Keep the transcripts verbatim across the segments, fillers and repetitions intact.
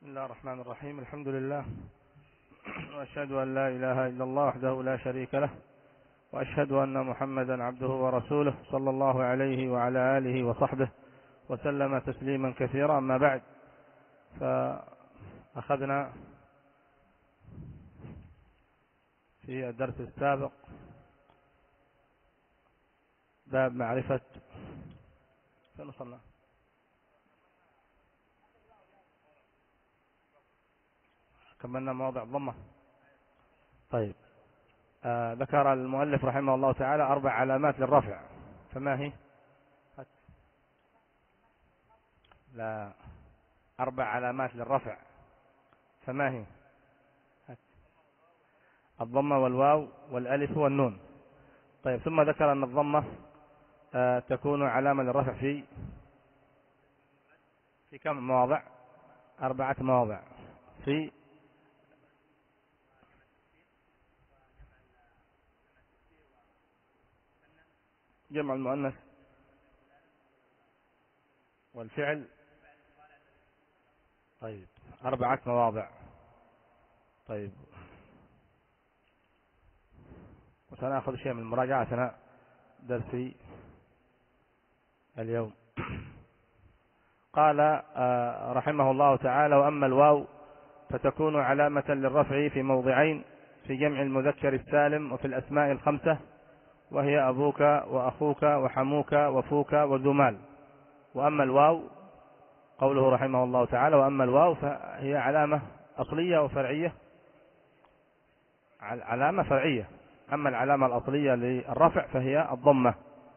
بسم الله الرحمن الرحيم. الحمد لله، وأشهد أن لا إله إلا الله وحده لا شريك له، وأشهد أن محمدا عبده ورسوله صلى الله عليه وعلى آله وصحبه وسلم تسليما كثيرا. أما بعد، فأخذنا في الدرس السابق باب معرفة فين وصلنا؟ كملنا مواضع الضمة. طيب، آه ذكر المؤلف رحمه الله تعالى أربع علامات للرفع، فما هي؟ لا، أربع علامات للرفع، فما هي؟ الضمة والواو والألف والنون. طيب، ثم ذكر أن الضمة آه تكون علامة للرفع في في كم مواضع؟ أربعة مواضع. في جمع المؤنث والفعل. طيب، أربعة مواضع. طيب، وسنأخذ شيء من المراجعة أثناء درسي اليوم. قال رحمه الله تعالى: وأما الواو فتكون علامة للرفع في موضعين، في جمع المذكر السالم وفي الأسماء الخمسة، وهي أبوك وأخوك وحموك وفوك وذو مال. وأما الواو، قوله رحمه الله تعالى: وأما الواو فهي علامة أصلية وفرعية. علامة فرعية. أما العلامة الأصلية للرفع فهي الضمة.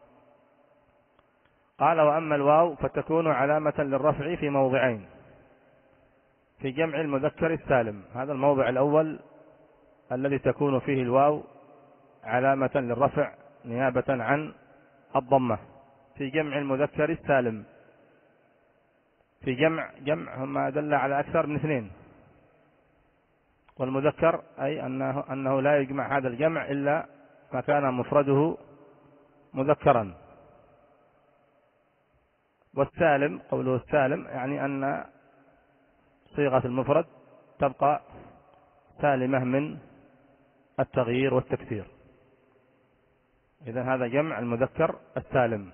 قال: وأما الواو فتكون علامة للرفع في موضعين، في جمع المذكر السالم. هذا الموضع الأول الذي تكون فيه الواو علامة للرفع نيابة عن الضمة، في جمع المذكر السالم. في جمع جمع ما دل على أكثر من اثنين، والمذكر أي أنه, أنه لا يجمع هذا الجمع إلا ما كان مفرده مذكرا. والسالم، قوله السالم يعني أن صيغة المفرد تبقى سالمة من التغيير والتكسير. إذن هذا جمع المذكر السالم.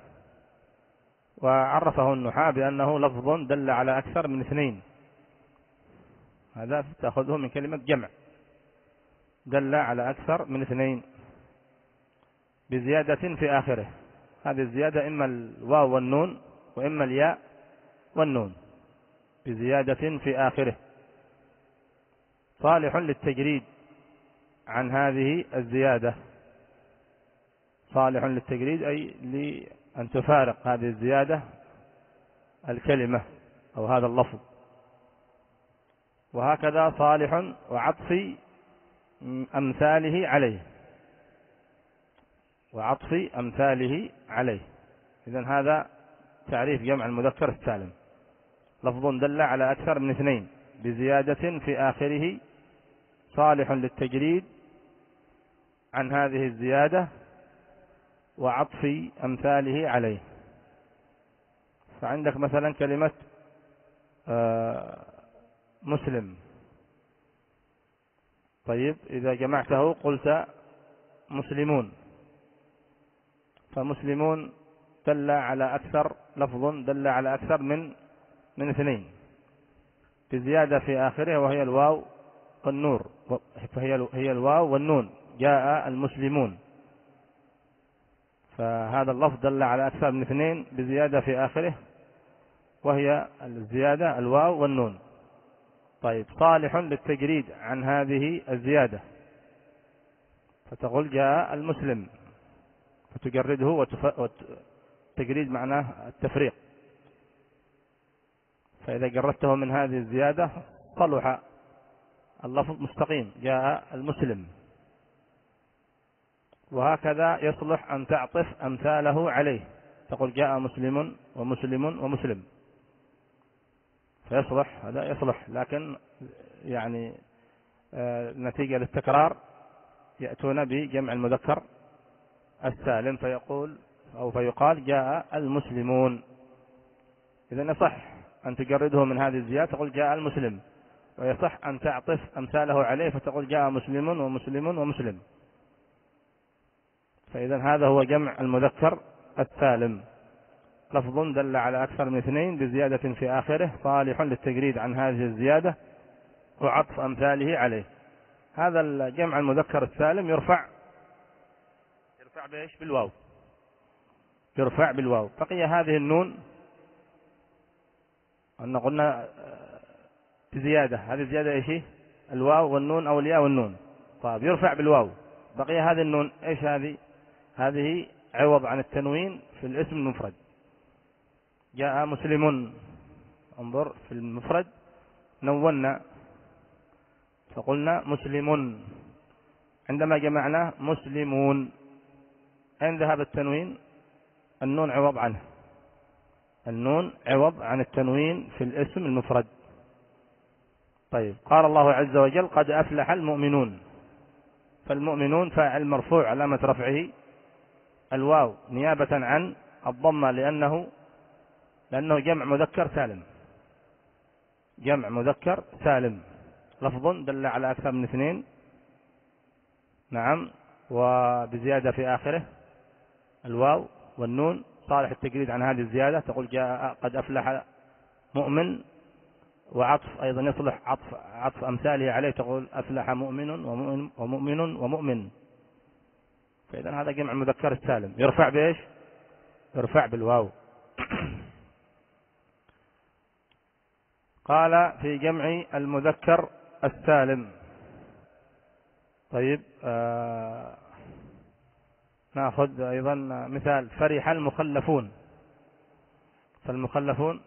وعرفه النحاة بأنه لفظ دل على أكثر من اثنين. هذا تأخذه من كلمة جمع، دل على أكثر من اثنين بزيادة في آخره. هذه الزيادة إما الواو والنون، وإما الياء والنون، بزيادة في آخره. صالح للتجريد عن هذه الزيادة. صالح للتجريد أي لأن تفارق هذه الزيادة الكلمة أو هذا اللفظ. وهكذا صالح وعطف أمثاله عليه، وعطف أمثاله عليه. إذن هذا تعريف جمع المذكر السالم: لفظ دل على أكثر من اثنين بزيادة في آخره، صالح للتجريد عن هذه الزيادة، وعطف أمثاله عليه. فعندك مثلا كلمة مسلم. طيب، إذا جمعته قلت مسلمون، فمسلمون دل على أكثر، لفظ دل على أكثر من من اثنين بزيادة في آخره، وهي الواو والنور، فهي هي الواو والنون. جاء المسلمون، فهذا اللفظ دل على أكثر من اثنين بزيادة في آخره، وهي الزيادة الواو والنون. طيب، صالح للتجريد عن هذه الزيادة، فتقول جاء المسلم، فتجرده، والتجريد معناه التفريق. فإذا جردته من هذه الزيادة صلح اللفظ مستقيم: جاء المسلم. وهكذا يصلح أن تعطف أمثاله عليه، تقول جاء مسلم ومسلم ومسلم، فيصلح، هذا يصلح. لكن يعني آه نتيجة للتكرار يأتون بجمع المذكر السالم، فيقول أو فيقال جاء المسلمون. إذن يصح أن تجرده من هذه الزيادة، تقول جاء المسلم، ويصح أن تعطف أمثاله عليه فتقول جاء مسلم ومسلم ومسلم. فإذا هذا هو جمع المذكر السالم، لفظ دل على أكثر من اثنين بزيادة في آخره صالح للتجريد عن هذه الزيادة وعطف أمثاله عليه. هذا الجمع المذكر السالم يرفع يرفع بإيش؟ بالواو، يرفع بالواو. بقي هذه النون أن قلنا زيادة، هذه الزيادة إيش؟ الواو والنون أو الياء والنون. طيب يرفع بالواو. بقي هذه النون إيش هذه؟ هذه عوض عن التنوين في الاسم المفرد. جاء مسلم، انظر في المفرد نونا فقلنا مسلم، عندما جمعناه مسلمون، أين ذهب التنوين؟ النون عوض عنه، النون عوض عن التنوين في الاسم المفرد. طيب قال الله عز وجل قد أفلح المؤمنون، فالمؤمنون فاعل مرفوع علامة رفعه الواو نيابة عن الضمة لأنه لأنه جمع مذكر سالم، جمع مذكر سالم، لفظ دل على أكثر من اثنين، نعم، وبزيادة في آخره الواو والنون صالح التجريد عن هذه الزيادة. تقول جاء قد أفلح مؤمن، وعطف أيضا يصلح عطف عطف أمثاله عليه، تقول أفلح مؤمن ومؤمن ومؤمن ومؤمن. فإذا هذا جمع المذكر السالم يرفع بإيش؟ يرفع بالواو. قال في جمع المذكر السالم. طيب آه نأخذ أيضا مثال فرح المخلفون، فالمخلفون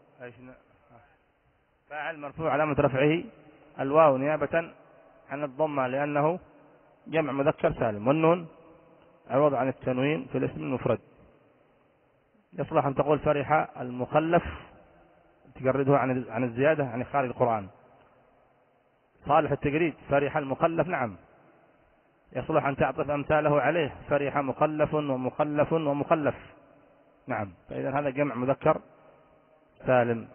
فاعل مرفوع علامة رفعه الواو نيابة عن الضمة لأنه جمع مذكر سالم، والنون عوض عن التنوين في الاسم المفرد. يصلح أن تقول فرح المخلف تجرده عن عن الزيادة عن خارج القرآن. صالح التجريد فرح المخلف، نعم، يصلح أن تعطف أمثاله عليه فرح مخلف ومخلف ومخلف، نعم. فإذا هذا جمع مذكر سالم.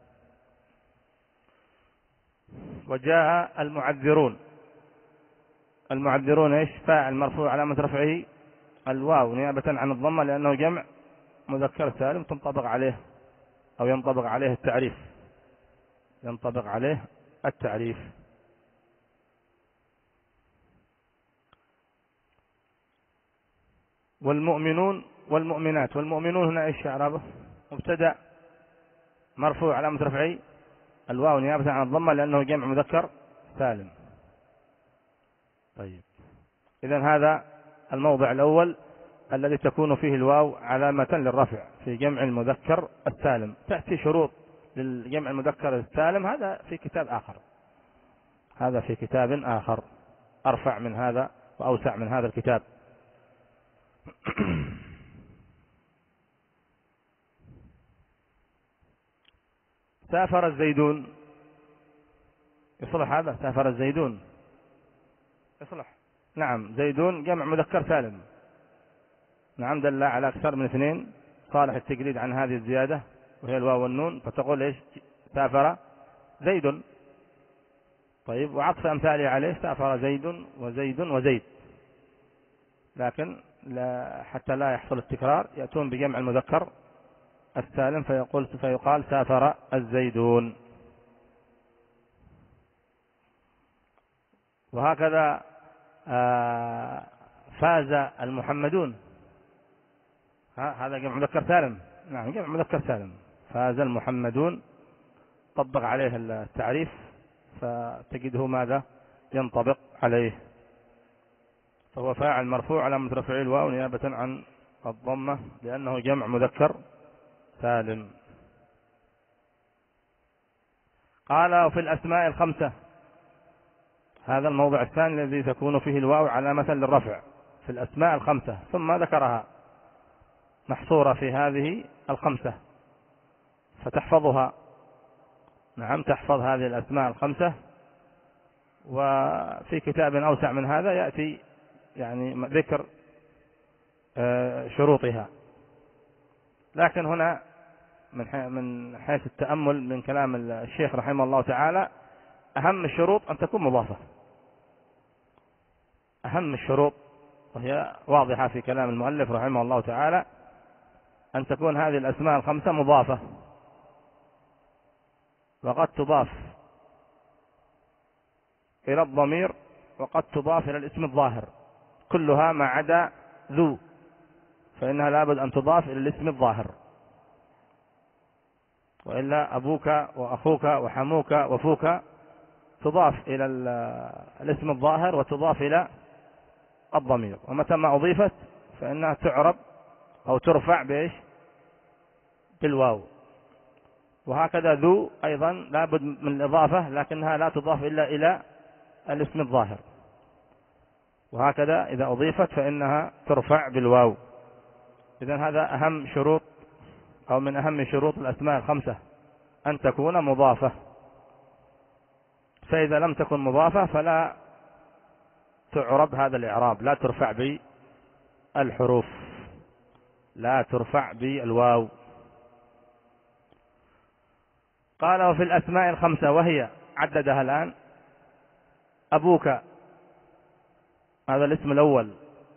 وجاء المعذرون، المعذرون ايش؟ فاعل مرفوع علامة رفعه الواو نيابة عن الضمة لأنه جمع مذكر سالم تنطبق عليه أو ينطبق عليه التعريف، ينطبق عليه التعريف. والمؤمنون والمؤمنات، والمؤمنون هنا ايش اعرابه؟ مبتدأ مرفوع علامة رفعه الواو نيابة عن الضمة لأنه جمع مذكر سالم. طيب إذن هذا الموضع الأول الذي تكون فيه الواو علامة للرفع في جمع المذكر السالم. تأتي شروط للجمع المذكر السالم، هذا في كتاب آخر، هذا في كتاب آخر أرفع من هذا وأوسع من هذا الكتاب. سافر الزيدون، يصلح هذا؟ سافر الزيدون يصلح، نعم. زيدون جمع مذكر سالم، نعم، دل على أكثر من اثنين صالح التجريد عن هذه الزيادة وهي الواو والنون، فتقول ايش؟ سافر زيد. طيب وعطف أمثاله عليه سافر زيد وزيد وزيد، لكن لا حتى لا يحصل التكرار يأتون بجمع المذكر السالم فيقول فيقال سافر الزيدون. وهكذا فاز المحمدون، هذا جمع مذكر سالم، نعم، جمع مذكر سالم. فاز المحمدون طبق عليه التعريف فتجده ماذا؟ ينطبق عليه، فهو فاعل مرفوع علامة رفعه الواو نيابة عن الضمة لأنه جمع مذكر سالم. قال وفي الأسماء الخمسة، هذا الموضع الثاني الذي تكون فيه الواو علامة للرفع في الأسماء الخمسة، ثم ذكرها محصورة في هذه الخمسة فتحفظها، نعم، تحفظ هذه الأسماء الخمسة. وفي كتاب أوسع من هذا يأتي يعني ذكر شروطها، لكن هنا من من حيث التأمل من كلام الشيخ رحمه الله تعالى أهم الشروط أن تكون مضافة، أهم الشروط، وهي واضحة في كلام المؤلف رحمه الله تعالى، أن تكون هذه الأسماء الخمسة مضافة. وقد تضاف إلى الضمير وقد تضاف إلى الاسم الظاهر، كلها ما عدا ذو، فإنها لابد أن تضاف إلى الاسم الظاهر، وإلا أبوك وأخوك وحموك وفوك تضاف إلى الاسم الظاهر وتضاف إلى الضمير، ومتى ما أضيفت فإنها تعرب أو ترفع بإيش؟ بالواو. وهكذا ذو أيضا لابد من الإضافة، لكنها لا تضاف إلا إلى الاسم الظاهر، وهكذا إذا أضيفت فإنها ترفع بالواو. إذن هذا أهم شروط أو من أهم شروط الأسماء الخمسة، أن تكون مضافة. فإذا لم تكن مضافة فلا تعرب هذا الإعراب، لا ترفع بالحروف، لا ترفع بالواو. قال وفي الأسماء الخمسة، وهي عددها الآن: أبوك، هذا الاسم الأول،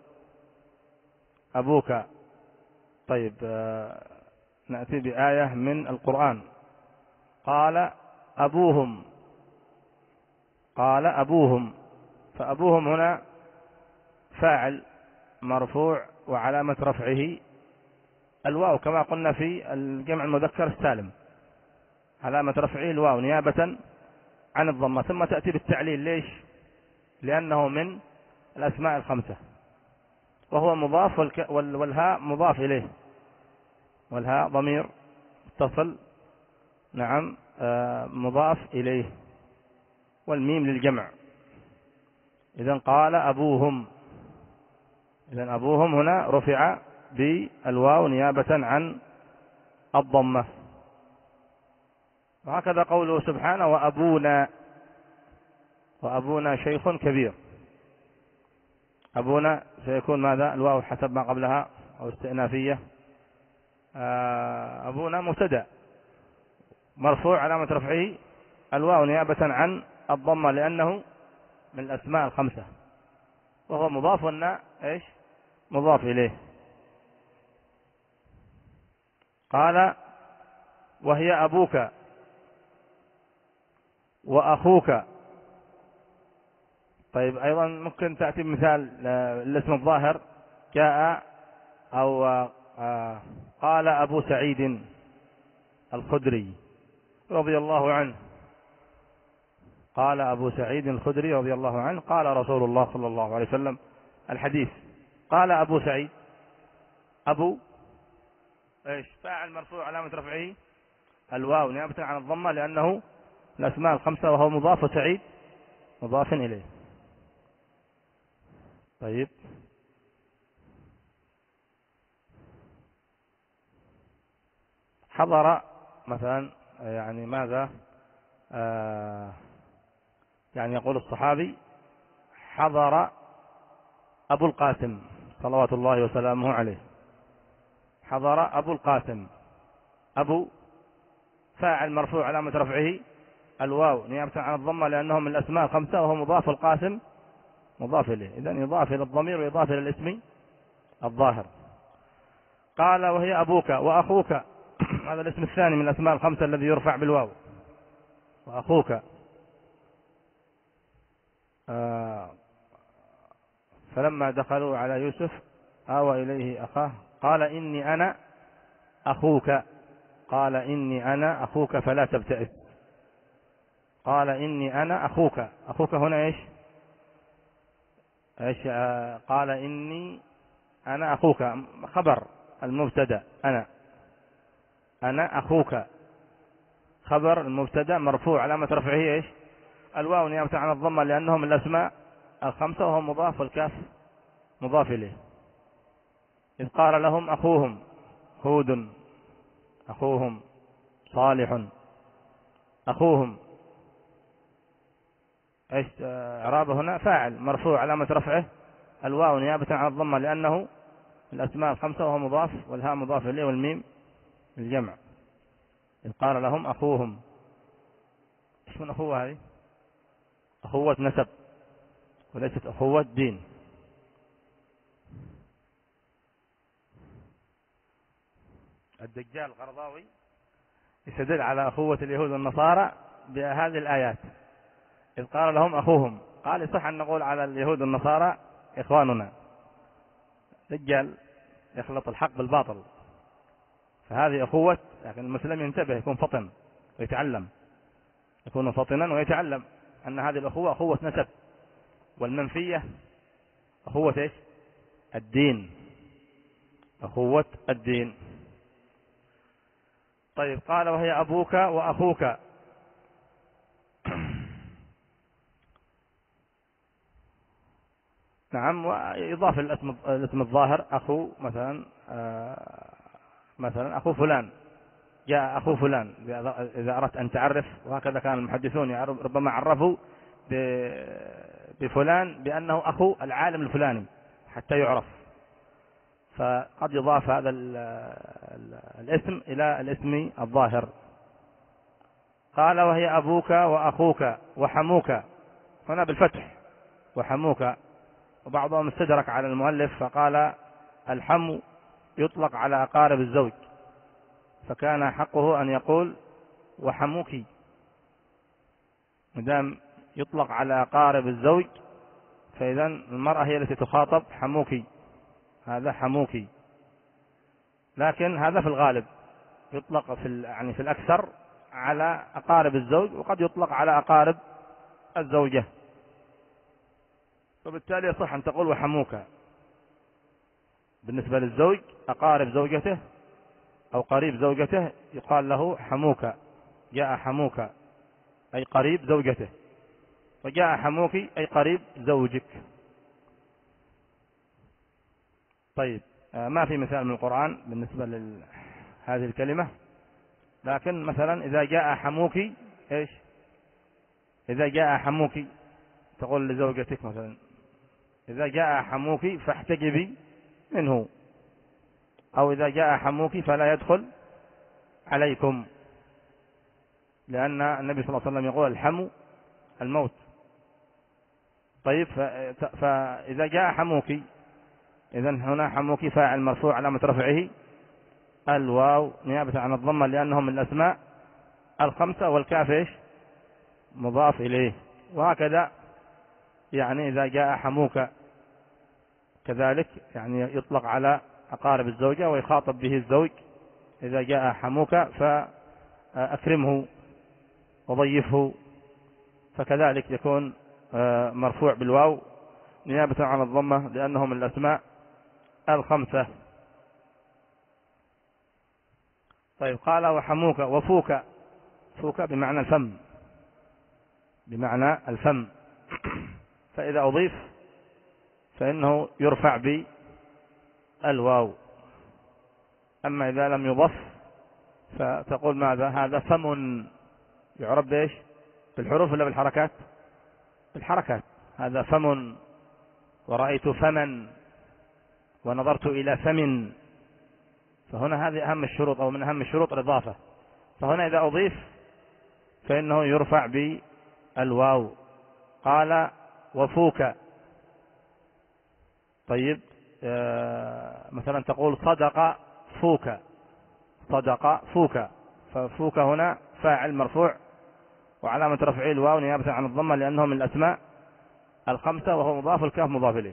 أبوك. طيب نأتي بآية من القرآن. قال أبوهم، قال أبوهم، فأبوهم هنا فاعل مرفوع وعلامة رفعه الواو، كما قلنا في الجمع المذكر السالم، علامة رفعه الواو نيابة عن الضمة. ثم تأتي بالتعليل، ليش؟ لأنه من الأسماء الخمسة، وهو مضاف، والهاء مضاف إليه، والهاء ضمير اتصل، نعم مضاف إليه، والميم للجمع. إذن قال أبوهم، إذن أبوهم هنا رفع بالواو نيابة عن الضمة. وهكذا قوله سبحانه: وأبونا، وأبونا شيخ كبير. أبونا سيكون ماذا؟ الواو حسب ما قبلها أو استئنافية. أبونا مبتدأ مرفوع علامة رفعه الواو نيابة عن الضمة، لأنه من الأسماء الخمسة، وهو مضاف لنا إيش؟ مضاف إليه. قال وهي أبوك وأخوك. طيب أيضا ممكن تأتي بمثال الاسم الظاهر: جاء أو قال أبو سعيد الخدري رضي الله عنه، قال أبو سعيد الخدري رضي الله عنه، قال رسول الله صلى الله عليه وسلم، الحديث. قال أبو سعيد، أبو إيش؟ فاعل مرفوع علامة رفعه الواو نيابة عن الضمة، لأنه الأسماء الخمسة، وهو مضاف، وسعيد مضاف إليه. طيب حضر مثلا، يعني ماذا؟ آه يعني يقول الصحابي: حضر أبو القاسم صلوات الله وسلامه عليه. حضر أبو القاسم، أبو فاعل مرفوع علامة رفعه الواو نيابة عن الضمة، لأنه من الأسماء الخمسة، وهو مضاف، القاسم مضاف إليه، إذن يضاف إلى الضمير ويضاف إلى الاسم الظاهر. قال وهي أبوك وأخوك، هذا الاسم الثاني من الأسماء الخمسة الذي يرفع بالواو، وأخوك. آه فلما دخلوا على يوسف آوى إليه أخاه قال إني أنا أخوك، قال إني أنا أخوك فلا تبتئس. قال إني أنا أخوك، أخوك هنا إيش؟ إيش؟ آه قال إني أنا أخوك، خبر المبتدأ أنا، أنا أخوك خبر المبتدأ مرفوع علامة رفعه إيش؟ الواو نيابة عن الضمة، لأنه من الأسماء الخمسة، وهو مضاف، والكاف مضاف إليه. إذ قال لهم أخوهم هود، أخوهم صالح، أخوهم إيش؟ إعرابه هنا فاعل مرفوع علامة رفعه الواو نيابة عن الضمة، لأنه الأسماء الخمسة، وهو مضاف، والهاء مضاف إليه، والميم الجمع. إذ قال لهم أخوهم، إيش من أخوه هذه؟ أخوة نسب وليست أخوة دين. الدجال القرضاوي يستدل على أخوة اليهود والنصارى بهذه الآيات، إذ قال لهم أخوهم، قال يصح أن نقول على اليهود والنصارى إخواننا. دجال يخلط الحق بالباطل، فهذه أخوة. لكن المسلم ينتبه، يكون فطن ويتعلم، يكون فطنا ويتعلم أن هذه الأخوة أخوة نسب، والمنفية أخوة إيش؟ الدين، أخوة الدين. طيب قال وهي أبوك وأخوك. نعم، ويضاف الاسم الاسم الظاهر أخو، مثلا مثلا أخو فلان، جاء أخو فلان إذا أردت أن تعرف. وهكذا كان المحدثون ربما عرفوا بفلان بأنه أخو العالم الفلاني حتى يعرف، فقد يضاف هذا الاسم إلى الاسم الظاهر. قال وهي أبوك وأخوك وحموك، هنا بالفتح وحموك. وبعضهم استدرك على المؤلف فقال الحم يطلق على أقارب الزوج، فكان حقه أن يقول وحموك، مدام يطلق على أقارب الزوج فإذا المرأة هي التي تخاطب حموك، هذا حموك. لكن هذا في الغالب يطلق في يعني في الأكثر على أقارب الزوج، وقد يطلق على أقارب الزوجة، وبالتالي يصح أن تقول وحموك. بالنسبة للزوج أقارب زوجته أو قريب زوجته يقال له حموك، جاء حموك أي قريب زوجته، وجاء حموك أي قريب زوجك. طيب ما في مثال من القرآن بالنسبة لهذه الكلمة، لكن مثلا إذا جاء حموك إيش؟ إذا جاء حموك تقول لزوجتك مثلا إذا جاء حموك فاحتجبي منه، أو إذا جاء حموك فلا يدخل عليكم، لأن النبي صلى الله عليه وسلم يقول الحمو الموت. طيب فإذا جاء حموك، إذن هنا حموك فاعل مرفوع علامة رفعه الواو نيابة عن الضمة لأنهم من الأسماء الخمسة، والكاف إيش؟ مضاف إليه. وهكذا يعني إذا جاء حموك كذلك يعني يطلق على أقارب الزوجة ويخاطب به الزوج. إذا جاء حموك فأكرمه وضيفه، فكذلك يكون مرفوع بالواو نيابة عن الضمة لأنه من الأسماء الخمسة. طيب قال وحموك وفوك، فوك بمعنى الفم، بمعنى الفم. فإذا أضيف فإنه يرفع بالواو، أما إذا لم يضف فتقول ماذا؟ هذا فم، يعرب بإيش؟ بالحروف ولا بالحركات؟ بالحركات. هذا فم، ورأيت فمن، ونظرت إلى فم. فهنا هذه أهم الشروط أو من أهم الشروط الإضافة. فهنا إذا أضيف فإنه يرفع بالواو. قال وفوك. طيب آه مثلا تقول صدق فوك، صدق فوك، ففوك هنا فاعل مرفوع وعلامة رفعه الواو نيابة عن الضمة لأنه من الأسماء الخمسة، وهو مضاف، الكاف مضاف إليه.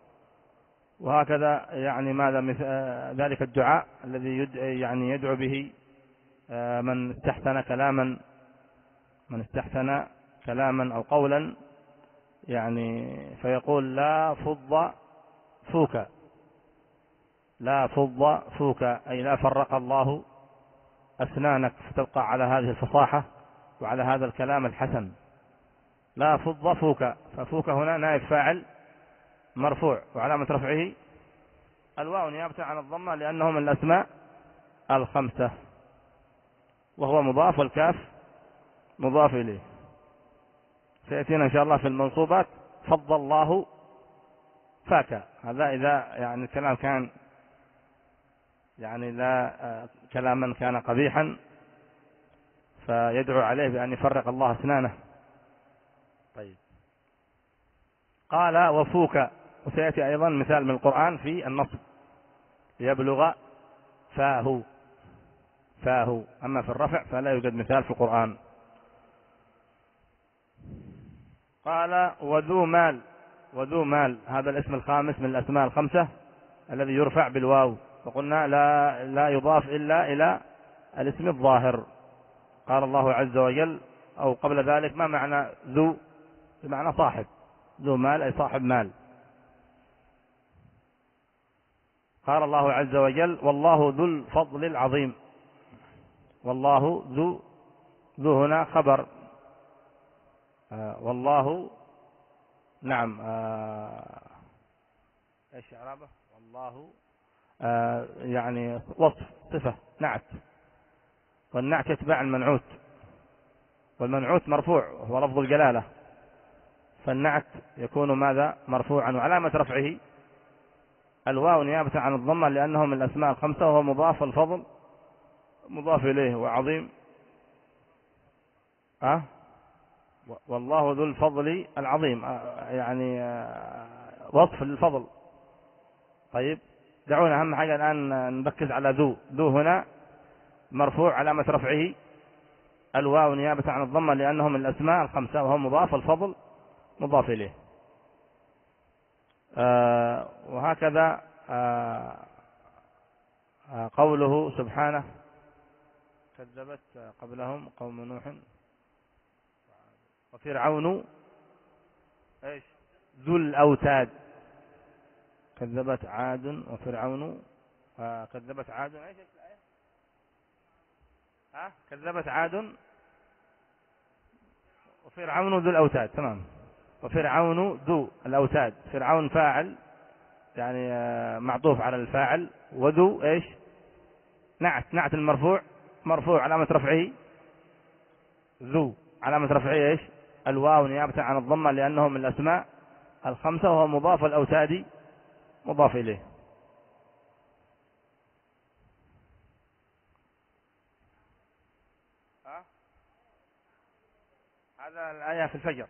وهكذا يعني ماذا مثل ذلك الدعاء الذي يدعو يعني يدعو به من استحسن كلاما من استحسن كلاما أو قولا، يعني فيقول لا فض فوك، لا فض فوك أي لا فرق الله أسنانك فتبقى على هذه الفصاحة وعلى هذا الكلام الحسن. لا فض فوك، ففوك هنا نائب فاعل مرفوع وعلامة رفعه الواو نيابة عن الضمة لأنه من الأسماء الخمسة، وهو مضاف، والكاف مضاف إليه. سيأتينا إن شاء الله في المنصوبات فض الله فاك، هذا إذا يعني الكلام كان يعني لا كلاما كان قبيحا فيدعو عليه بأن يفرق الله أسنانه. طيب قال وفوك، وسيأتي أيضا مثال من القرآن في النصب، يبلغ فاه فاه. أما في الرفع فلا يوجد مثال في القرآن. قال وذو مال، وذو مال هذا الاسم الخامس من الأسماء الخمسة الذي يرفع بالواو، وقلنا لا لا يضاف إلا إلى الاسم الظاهر. قال الله عز وجل، أو قبل ذلك، ما معنى ذو؟ بمعنى صاحب، ذو مال أي صاحب مال. قال الله عز وجل والله ذو الفضل العظيم. والله ذو، ذو هنا خبر، آه والله، نعم، آه ايش اعرابه؟ والله آه يعني وصف، صفة، نعت، والنعت يتبع المنعوت، والمنعوت مرفوع وهو لفظ الجلالة، فالنعت يكون ماذا؟ مرفوعا، وعلامة رفعه الواو نيابة عن الضمة لأنه من الأسماء الخمسة، وهو مضاف، الفضل مضاف إليه، وعظيم أه؟ والله ذو الفضل العظيم، أه يعني أه وصف للفضل. طيب دعونا أهم حاجة الآن نركز على ذو. ذو هنا مرفوع، علامة رفعه الواو نيابة عن الضمة لأنه من الأسماء الخمسة، وهو مضاف، الفضل مضاف إليه. أه وهكذا أه أه قوله سبحانه كذبت قبلهم قوم نوح وفرعون ايش؟ ذو الأوتاد. كذبت عاد وفرعون، آه كذبت عاد ايش الآية؟ ها؟ كذبت عاد وفرعون ذو الأوتاد، تمام. وفرعون ذو الأوتاد، فرعون فاعل يعني آه معطوف على الفاعل، وذو ايش؟ نعت، نعت المرفوع، مرفوع علامة رفعه ذو، علامة رفعه ايش؟ الواو نيابة عن الضمة لأنه من الأسماء الخمسة، وهو مضاف، الأوتاد مضاف إليه. أه؟ هذا الآية في الفجر،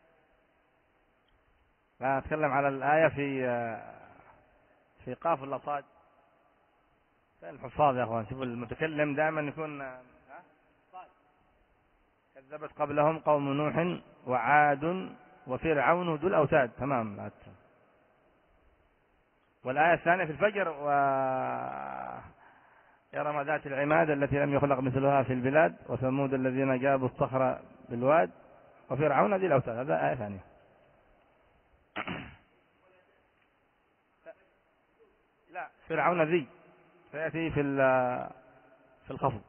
لا أتكلم على الآية في في قاف ولا صاد؟ الحفاظ يا أخوان، شوفوا المتكلم دائما يكون أه؟ صاد. كذبت قبلهم قوم نوح وعاد وفرعون ذو الأوتاد، تمام. لا تفهم. والآية الثانية في الفجر و إرم ذات العماد التي لم يخلق مثلها في البلاد وثمود الذين جابوا الصخر بالواد وفرعون ذي الأوتاد، هذا آية ثانية. لا، فرعون ذي سيأتي في في الخفض.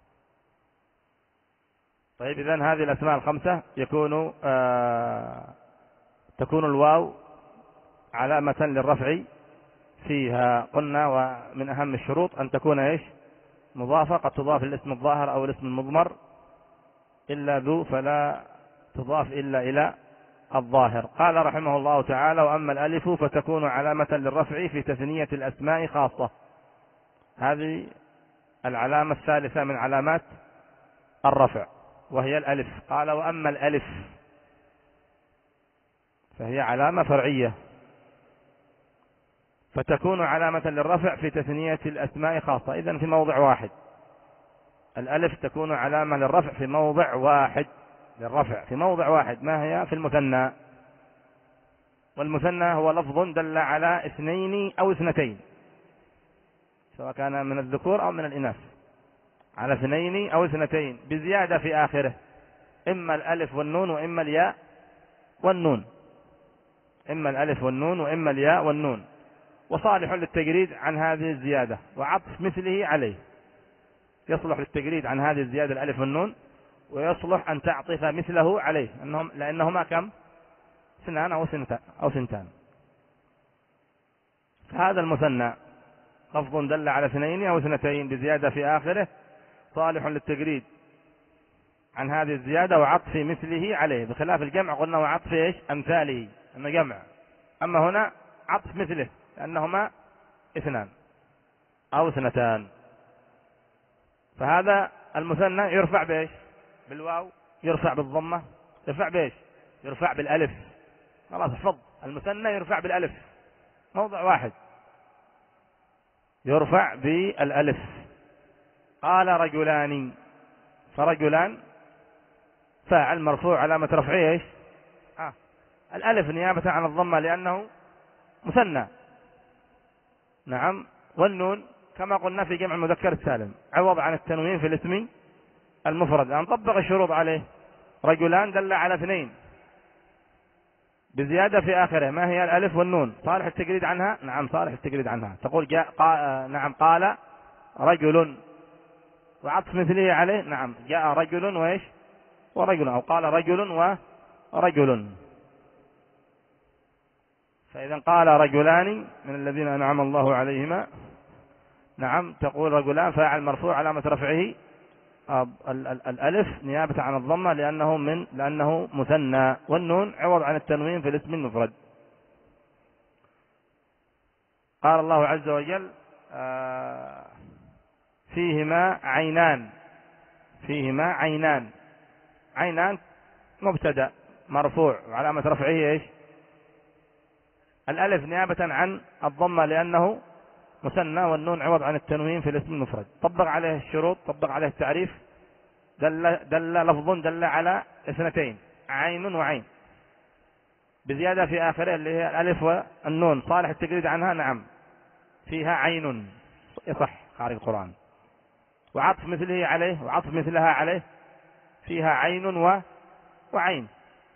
طيب إذن هذه الأسماء الخمسة يكون آه تكون الواو علامة للرفع فيها. قلنا ومن أهم الشروط أن تكون إيش؟ مضافة، قد تضاف الاسم الظاهر أو الاسم المضمر، إلا ذو فلا تضاف إلا إلى الظاهر. قال رحمه الله تعالى وأما الألف فتكون علامة للرفع في تثنية الأسماء خاصة. هذه العلامة الثالثة من علامات الرفع وهي الألف. قال وأما الألف فهي علامة فرعية، فتكون علامة للرفع في تثنية الأسماء خاصة. إذن في موضع واحد الألف تكون علامة للرفع في موضع واحد، للرفع في موضع واحد، ما هي؟ في المثنى. والمثنى هو لفظ دل على اثنين أو اثنتين، سواء كان من الذكور أو من الإناث، على اثنين أو اثنتين بزيادة في آخره، إما الألف والنون وإما الياء والنون، إما الألف والنون وإما الياء والنون، وصالح للتجريد عن هذه الزيادة وعطف مثله عليه. يصلح للتجريد عن هذه الزيادة الألف والنون، ويصلح أن تعطف مثله عليه، أنهم لأنهما كم؟ اثنان أو سنتان أو سنتان. فهذا المثنى لفظ دل على اثنين أو اثنتين بزيادة في آخره، صالح للتجريد عن هذه الزيادة وعطف مثله عليه، بخلاف الجمع قلنا وعطف ايش؟ أمثاله، أنه جمع. أما هنا عطف مثله لأنهما اثنان أو اثنتان. فهذا المثنى يرفع بايش؟ بالواو، يرفع بالضمة، يرفع بايش؟ يرفع بالألف. خلاص احفظ المثنى يرفع بالألف، موضع واحد يرفع بالألف. قال رجلان، فرجلان فاعل مرفوع علامة رفعه ايش؟ آه. الألف نيابة عن الضمة لأنه مثنى. نعم. والنون كما قلنا في جمع المذكر السالم عوض عن التنوين في الاسم المفرد. أن طبق الشروط عليه. رجلان دل على اثنين بزيادة في آخره، ما هي؟ الألف والنون. صالح التجريد عنها؟ نعم صالح التجريد عنها. تقول جاء قا... نعم قال رجل، وعطف مثله عليه. نعم جاء رجل وإيش؟ ورجل، أو قال رجل ورجل. فإذا قال رجلان من الذين أنعم الله عليهما، نعم تقول رجلان فاعل مرفوع علامة رفعه الألف نيابة عن الضمة لأنه من لأنه مثنى، والنون عوض عن التنوين في الاسم المفرد. قال الله عز وجل آه فيهما عينان. فيهما عينان. عينان مبتدأ مرفوع وعلامة رفعه ايش؟ الألف نيابة عن الضمة لأنه مثنى، والنون عوض عن التنوين في الاسم المفرد. طبق عليه الشروط، طبق عليه التعريف. دل, دل لفظ دل على اثنتين، عين وعين، بزيادة في آخره اللي هي الألف والنون. صالح التجريد عنها؟ نعم فيها عين، يصح خارج القرآن. وعطف مثله عليه، وعطف مثلها عليه، فيها عين و... وعين.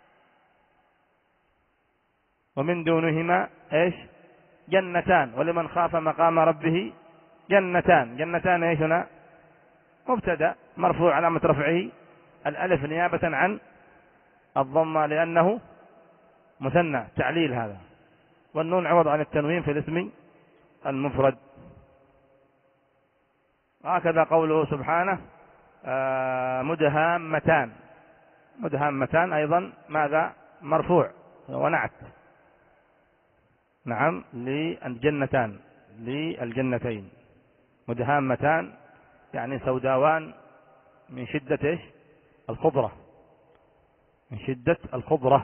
ومن دونهما ايش؟ جنتان. ولمن خاف مقام ربه جنتان. جنتان ايش هنا؟ مبتدا مرفوع علامة رفعه الألف نيابة عن الضمة لأنه مثنى، تعليل هذا. والنون عوض عن التنوين في الاسم المفرد. هكذا قوله سبحانه آه مدهامتان. مدهامتان أيضا ماذا؟ مرفوع ونعت. نعم للجنتان، للجنتين. مدهامتان يعني سوداوان من شدة ايش؟ الخضرة، من شدة الخضرة.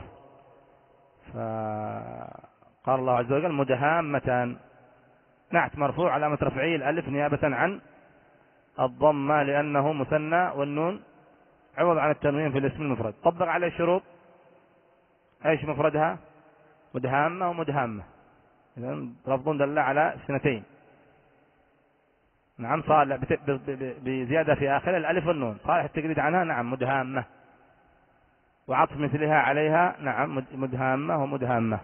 فقال الله عز وجل مدهامتان، نعت مرفوع علامة رفعه الألف نيابة عن الضمة لأنه مثنى، والنون عوض عن التنوين في الاسم المفرد. طبق عليه الشروط. ايش مفردها؟ مدهامة ومدهامة. إذن لفظ دل على اثنتين. نعم صالح بزيادة في آخر الألف والنون. صالح التجريد عنها؟ نعم مدهامة. وعطف مثلها عليها؟ نعم مدهامة ومدهامة.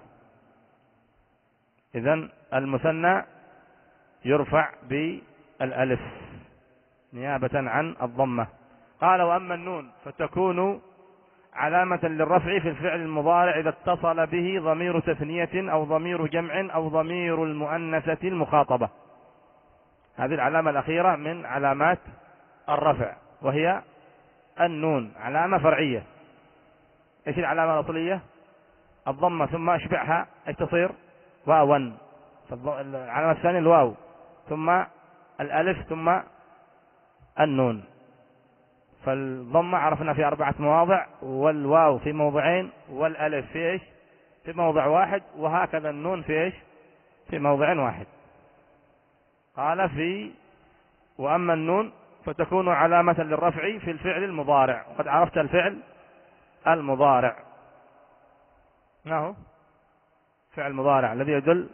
إذن المثنى يرفع بالألف نيابة عن الضمة. قال وأما النون فتكون علامة للرفع في الفعل المضارع إذا اتصل به ضمير تثنية أو ضمير جمع أو ضمير المؤنثة المخاطبة. هذه العلامة الأخيرة من علامات الرفع، وهي النون علامة فرعية. إيش العلامة الأصلية؟ الضمة، ثم أشبعها أي تصير واوا. العلامة الثانية الواو، ثم الألف، ثم النون. فالضمة عرفنا في أربعة مواضع، والواو في موضعين، والألف في إيش؟ في موضع واحد، وهكذا النون في إيش؟ في موضع واحد. قال في وأما النون فتكون علامة للرفع في الفعل المضارع. وقد عرفت الفعل المضارع ما هو؟ فعل مضارع الذي يدل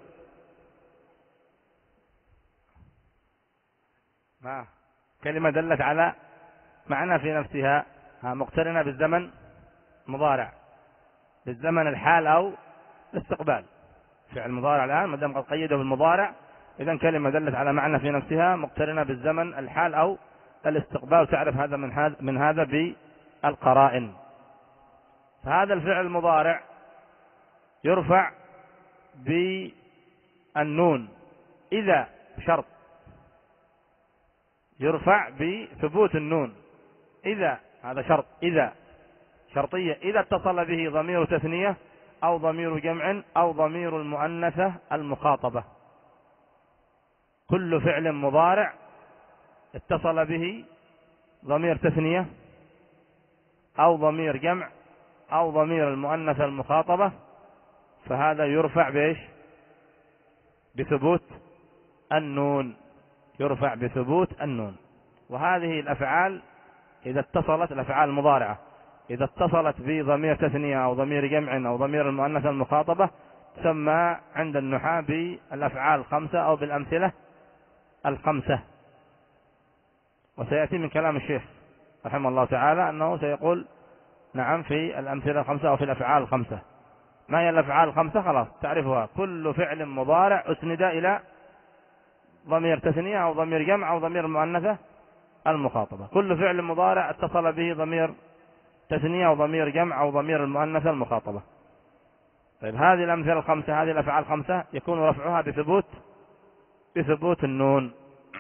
ما كلمة دلت على معنى في نفسها مقترنة بالزمن مضارع، بالزمن الحال أو الاستقبال. فعل مضارع الآن ما دام قد قيده بالمضارع، إذا كلمة دلت على معنى في نفسها مقترنة بالزمن الحال أو الاستقبال. تعرف هذا من هذا من هذا بالقرائن. فهذا الفعل المضارع يرفع بالنون إذا شرط، يرفع بثبوت النون إذا، هذا شرط، إذا شرطية، إذا اتصل به ضمير تثنية أو ضمير جمع أو ضمير المؤنثة المخاطبة. كل فعل مضارع اتصل به ضمير تثنية أو ضمير جمع أو ضمير المؤنثة المخاطبة فهذا يرفع بإيش؟ بثبوت النون، يرفع بثبوت النون. وهذه الأفعال إذا اتصلت، الأفعال المضارعة إذا اتصلت بضمير تثنية أو ضمير جمع أو ضمير المؤنث المخاطبة تسمى عند النحاة بالأفعال الخمسة أو بالأمثلة الخمسة. وسيأتي من كلام الشيخ رحمه الله تعالى أنه سيقول نعم في الأمثلة الخمسة أو في الأفعال الخمسة. ما هي الأفعال الخمسة؟ خلاص تعرفها، كل فعل مضارع أسند إلى ضمير تثنية أو ضمير جمع أو ضمير المؤنثة المخاطبة. كل فعل مضارع اتصل به ضمير تثنية أو ضمير جمع أو ضمير المؤنثة المخاطبة. طيب هذه الأمثلة الخمسة، هذه الأفعال الخمسة يكون رفعها بثبوت بثبوت النون.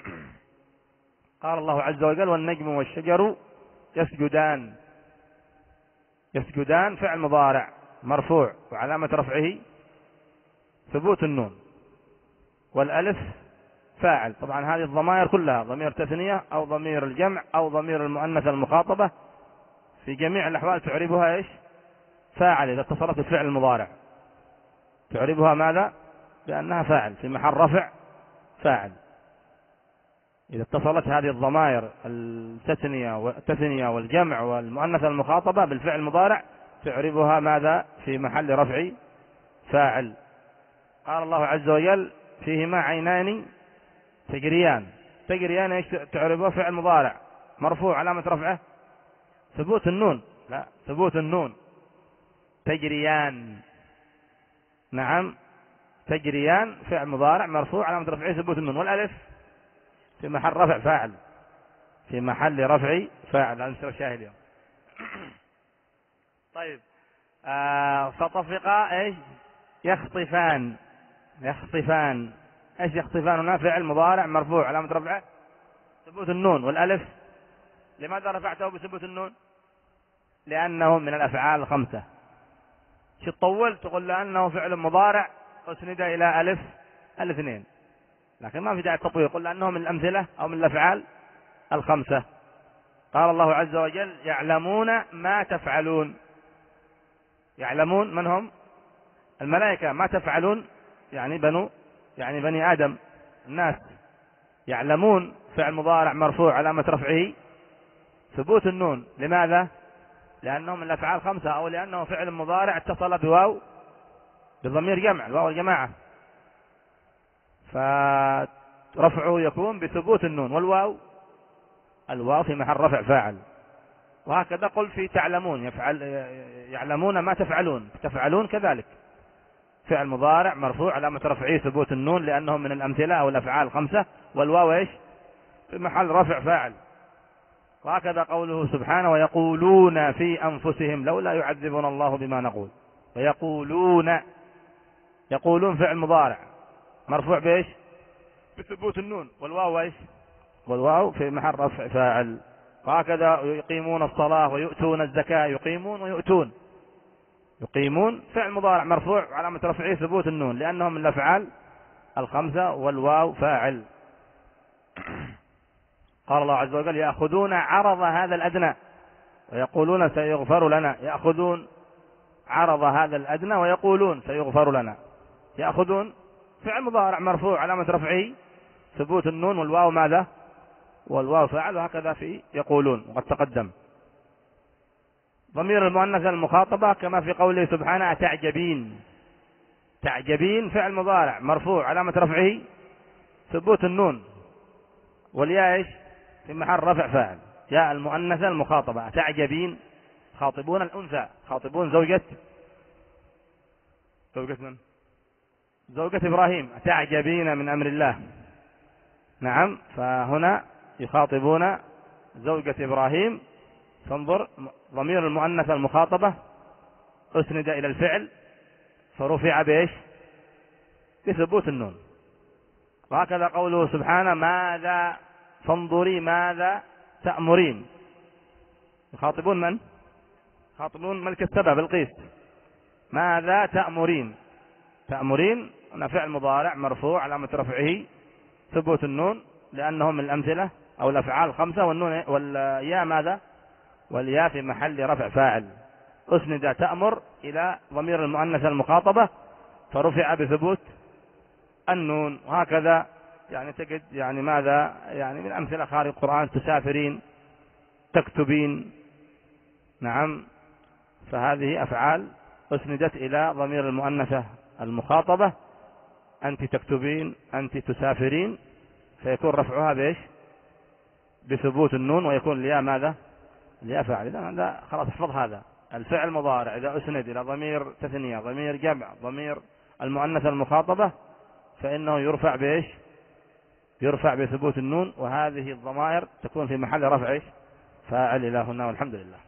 قال الله عز وجل والنجم والشجر يسجدان. يسجدان فعل مضارع مرفوع وعلامة رفعه ثبوت النون، والألف فاعل. طبعا هذه الضمائر كلها ضمير تثنية أو ضمير الجمع أو ضمير المؤنث المخاطبة في جميع الأحوال تعربها إيش؟ فاعل. إذا اتصلت بالفعل المضارع تعربها ماذا؟ لأنها فاعل في محل رفع فاعل. إذا اتصلت هذه الضمائر التثنية والتثنية والجمع والمؤنث المخاطبة بالفعل المضارع تعربها ماذا؟ في محل رفع فاعل. قال الله عز وجل فيهما عينان تجريان. تجريان ايش تعربها؟ فعل مضارع مرفوع علامة رفعه ثبوت النون. لا، ثبوت النون. تجريان، نعم تجريان فعل مضارع مرفوع علامة رفعه ثبوت النون، والألف في محل رفع فاعل، في محل رفع فاعل. هذا مستوى الشاهد اليوم. طيب آه فطفقا ايش؟ يخطفان. يخطفان ايش يخطفان؟ هنا فعل مضارع مرفوع علامة رفعه ثبوت النون، والألف لماذا رفعته بثبوت النون؟ لأنه من الأفعال الخمسة. شو تطول تقول لأنه فعل مضارع أسند إلى ألف الاثنين، لكن ما في داعي التطويل، يقول لأنه من الأمثلة أو من الأفعال الخمسة. قال الله عز وجل يعلمون ما تفعلون. يعلمون من هم؟ الملائكة. ما تفعلون يعني بنو يعني بني آدم الناس. يعلمون فعل مضارع مرفوع علامة رفعه ثبوت النون. لماذا؟ لأنه من الأفعال خمسة، أو لأنه فعل مضارع اتصل بواو بضمير جمع، الواو الجماعة، فرفعه يكون بثبوت النون، والواو الواو في محل رفع فاعل. وهكذا قل في تعلمون يفعل يعلمون ما تفعلون. تفعلون كذلك فعل مضارع مرفوع علامة رفعه ثبوت النون لأنه من الأمثلة أو الأفعال الخمسة، والواو ايش؟ في محل رفع فاعل. وهكذا قوله سبحانه ويقولون في أنفسهم لولا يعذبنا الله بما نقول. ويقولون، يقولون فعل مضارع مرفوع بايش؟ بثبوت النون، والواو ايش؟ والواو في محل رفع فاعل. وهكذا يقيمون الصلاة ويؤتون الزكاة. يقيمون ويؤتون. يقيمون فعل مضارع مرفوع علامة رفعه ثبوت النون لأنه من الأفعال الخمسة، والواو فاعل. قال الله عز وجل يأخذون عرض هذا الأدنى ويقولون سيغفر لنا. يأخذون عرض هذا الأدنى ويقولون سيغفر لنا. يأخذون فعل مضارع مرفوع علامة رفعه ثبوت النون، والواو ماذا؟ والواو فاعل. وهكذا في يقولون وقد تقدم. ضمير المؤنث المخاطبة كما في قوله سبحانه تعجبين. تعجبين فعل مضارع مرفوع علامة رفعه ثبوت النون، والياء ايش؟ في محل رفع فاعل. ياء المؤنثة المخاطبة. تعجبين خاطبون الأنثى، خاطبون زوجة زوجة من؟ زوجة إبراهيم. تعجبين من أمر الله. نعم، فهنا يخاطبون زوجة إبراهيم. فانظر ضمير المؤنث المخاطبة أسند إلى الفعل فرفع بإيش؟ بثبوت النون. وهكذا قوله سبحانه ماذا فانظري ماذا تأمرين. يخاطبون من؟ يخاطبون ملك السبع بلقيس. ماذا تأمرين. تأمرين هنا فعل مضارع مرفوع علامة رفعه ثبوت النون لأنهم من الأمثلة أو الأفعال الخمسة، والنون والياء ماذا؟ والياء في محل رفع فاعل. أسند تأمر إلى ضمير المؤنث المخاطبة فرفع بثبوت النون. وهكذا يعني تجد يعني ماذا يعني من أمثلة خارج القرآن: تسافرين، تكتبين. نعم. فهذه أفعال أسندت إلى ضمير المؤنثة المخاطبة: أنت تكتبين، أنت تسافرين، فيكون رفعها بإيش؟ بثبوت النون، ويكون الياء ماذا؟ الياء فاعل. إذا هذا خلاص احفظ هذا. الفعل المضارع إذا أسند إلى ضمير تثنية، ضمير جمع، ضمير المؤنثة المخاطبة، فإنه يرفع بإيش؟ يرفع بثبوت النون. وهذه الضمائر تكون في محل رفع فاعل إلى هنا، والحمد لله.